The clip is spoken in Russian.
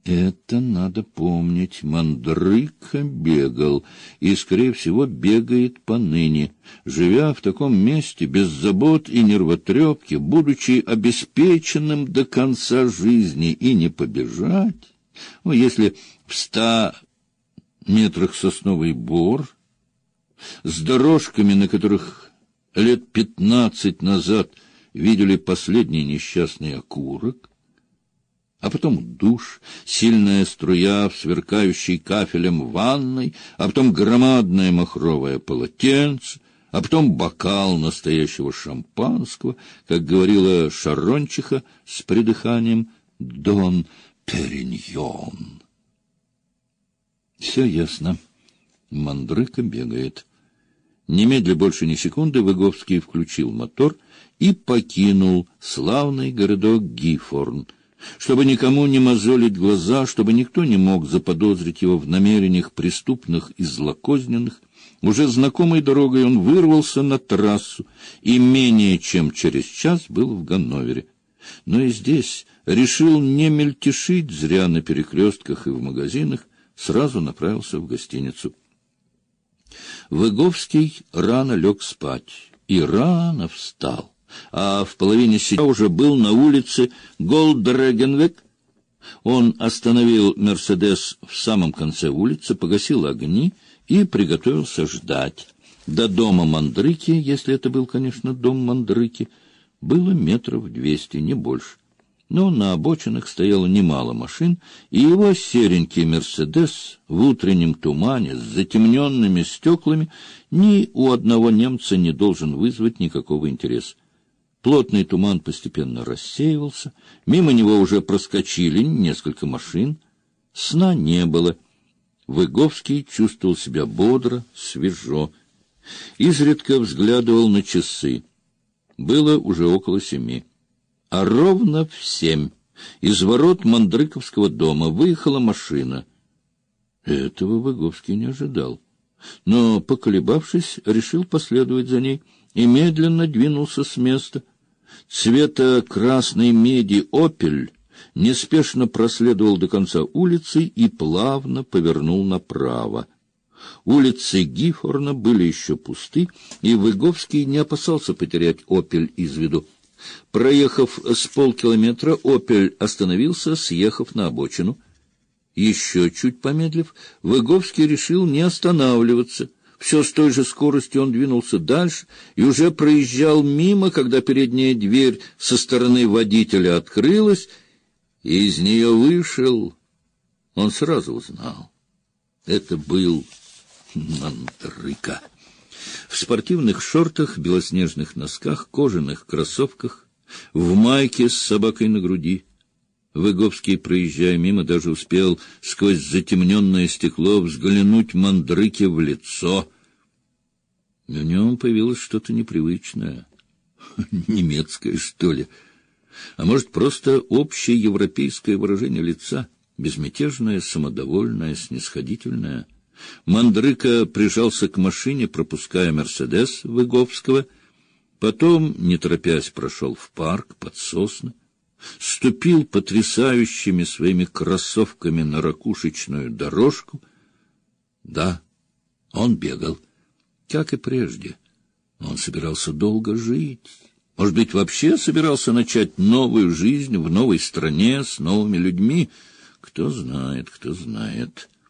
Это надо помнить. Мандрыка бегал, и, скорее всего, бегает поныне, живя в таком месте, без забот и нервотрепки, будучи обеспеченным до конца жизни, и не побежать. Ну, если в 100 метрах сосновый бор, с дорожками, на которых лет 15 назад видели последний несчастный окурок, а потом душ, сильная струя в сверкающей кафелем ванной, а потом громадное махровое полотенце, а потом бокал настоящего шампанского, как говорила Шарончиха с придыханием, «Дон Периньон». Все ясно. Мандрыка бегает. Немедля больше ни секунды Выговский включил мотор и покинул славный городок Гифорн, чтобы никому не мозолить глаза, чтобы никто не мог заподозрить его в намерениях преступных и злокозненных. Уже знакомой дорогой он вырвался на трассу и менее чем через час был в Ганновере. Но и здесь решил не мельтешить зря на перекрестках и в магазинах, сразу направился в гостиницу. Выговский рано лег спать и рано встал, а в половине седьмого уже был на улице Голдрегенвек. Он остановил «Мерседес» в самом конце улицы, погасил огни и приготовился ждать. До дома Мандрыки, если это был, конечно, дом Мандрыки, было 200 метров, не больше. Но на обочинах стояло немало машин, и его серенький «Мерседес» в утреннем тумане с затемненными стеклами ни у одного немца не должен вызвать никакого интереса. Плотный туман постепенно рассеивался, мимо него уже проскочили несколько машин. Сна не было. Выговский чувствовал себя бодро, свежо. Изредка взглядывал на часы. Было уже около 7. А ровно в 7 из ворот Мандрыковского дома выехала машина. Этого Выговский не ожидал, но, поколебавшись, решил последовать за ней и медленно двинулся с места. Цвета красной меди «Опель» неспешно проследовал до конца улицы и плавно повернул направо. Улицы Гифорна были еще пусты, и Выговский не опасался потерять «Опель» из виду. Проехав с полкилометра, «Опель» остановился, съехав на обочину. Еще чуть помедлив, Выговский решил не останавливаться. Все с той же скоростью он двинулся дальше и уже проезжал мимо, когда передняя дверь со стороны водителя открылась, и из нее вышел. Он сразу узнал. Это был Мандрыка. В спортивных шортах, белоснежных носках, кожаных кроссовках, в майке с собакой на груди. Выговский, проезжая мимо, даже успел сквозь затемненное стекло взглянуть Мандрыке в лицо. В нем появилось что-то непривычное, немецкое, что ли, а может, просто общее европейское выражение лица, безмятежное, самодовольное, снисходительное. Мандрыка прижался к машине, пропуская «Мерседес» Выговского, потом, не торопясь, прошел в парк под сосны, ступил потрясающими своими кроссовками на ракушечную дорожку. Да, он бегал, как и прежде. Он собирался долго жить. Может быть, вообще собирался начать новую жизнь в новой стране с новыми людьми. Кто знает, кто знает.